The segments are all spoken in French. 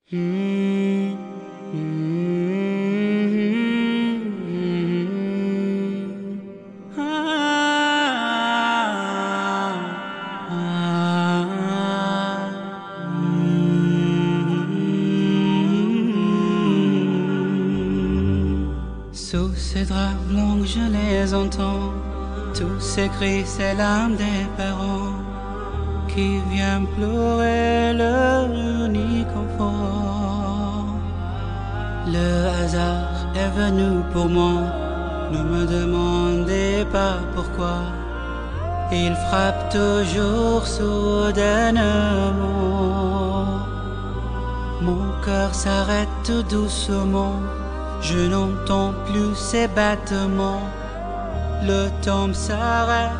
Mm, mm, ah, ah, Sous ces draps blancs je les entends, tous ces cris, ces larmes des parents qui viennent pleurer leur unique enfant. Le hasard est venu pour moi, ne me demandez pas pourquoi. Il frappe toujours soudainement. Mon cœur s'arrête tout doucement, je n'entends plus ses battements. Le temps s'arrête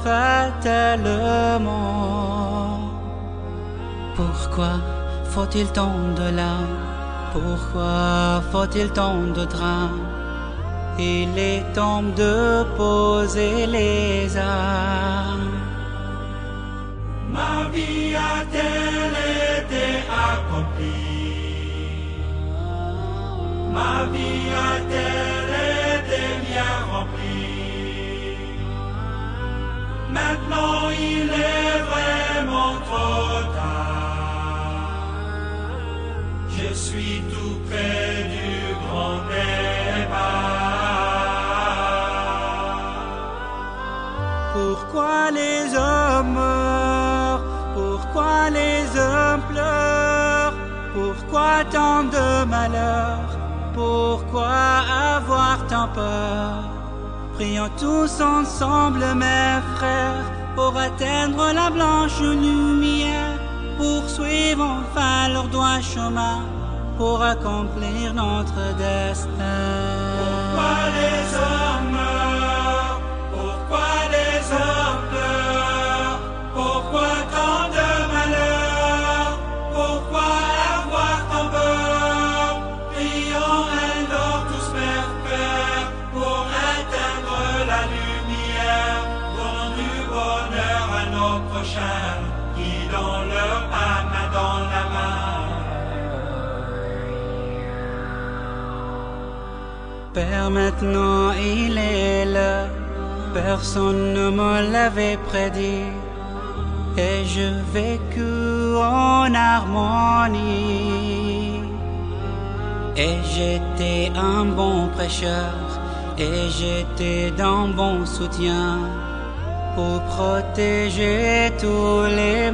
fatalement. Pourquoi faut-il tant de larmes? Pourquoi faut-il tant de drames? Il est temps de poser les armes. Ma vie a-t-elle été accomplie? Ma vie a-t-elle été bien remplie? Maintenant il est vraiment trop tard. Je suis tout près du grand départ. Pourquoi les hommes meurent? Pourquoi les hommes pleurent? Pourquoi tant de malheurs? Pourquoi avoir tant peur? Prions tous ensemble, mes frères, pour atteindre la blanche lumière, poursuivre enfin leur droit chemin, pour accomplir notre destin. Pourquoi les hommes meurent? Pourquoi les hommes pleurent? Pourquoi tant de malheurs? Pourquoi avoir tant peur? Prions alors tous, mes frères, pour atteindre la lumière. Donnons du bonheur à nos prochains, guidons leur pas main dans la main. Père, maintenant il est là, personne ne me l'avait prédit, et je vécu en harmonie. Et j'étais un bon prêcheur, et j'étais d'un bon soutien, pour protéger tous les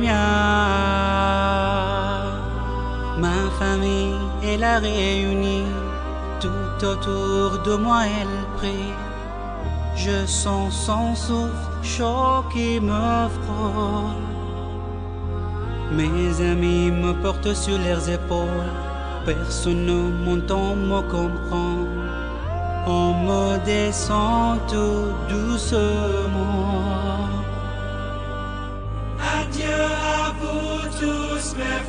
miens. Ma famille est la réunie, tout autour de moi elle prie. Je sens son souffle chaud qui me frôle. Mes amis me portent sur leurs épaules, personne ne m'entend me comprendre. On me descend tout doucement. Adieu à vous tous, mes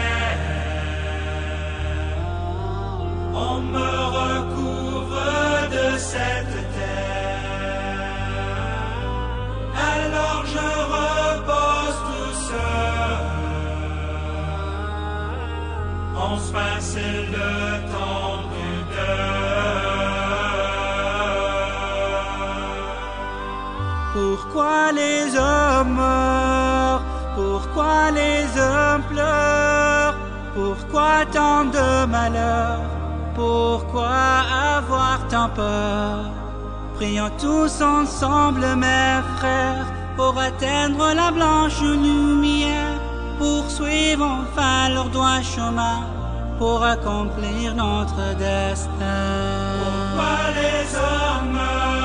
frères. On me recouvre de cette terre. Alors je repose tout seul. Enfin c'est le temps du deuil. Pourquoi les hommes meurent? Pourquoi les hommes pleurent? Pourquoi tant de malheurs? Pourquoi avoir tant peur? Prions tous ensemble, mes frères, pour atteindre la blanche lumière, poursuivre enfin leur droit chemin, pour accomplir notre destin. Pourquoi les hommes meurent?